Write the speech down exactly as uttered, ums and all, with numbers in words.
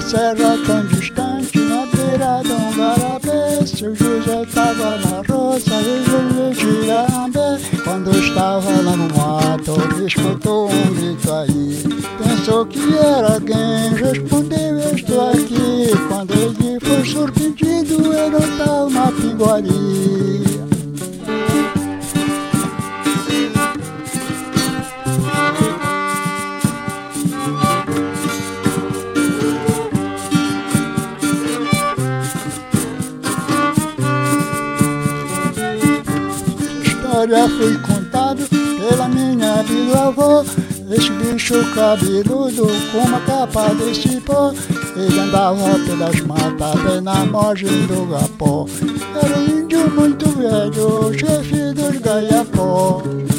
serra tão distante, na beira de um garapé, seu José estava na roça e José Tirambé. Quando estava lá no mato, escutou um grito aí. Pensou que era alguém, respondeu: eu estou aqui. Quando ele foi surpreendido, era o tal Mapinguari. A história foi contada pela minha bisavó. Esse bicho cabeludo com uma capa de cipó, ele andava pelas matas bem na margem do Gapó. Era um índio muito velho, chefe dos Gaiapó.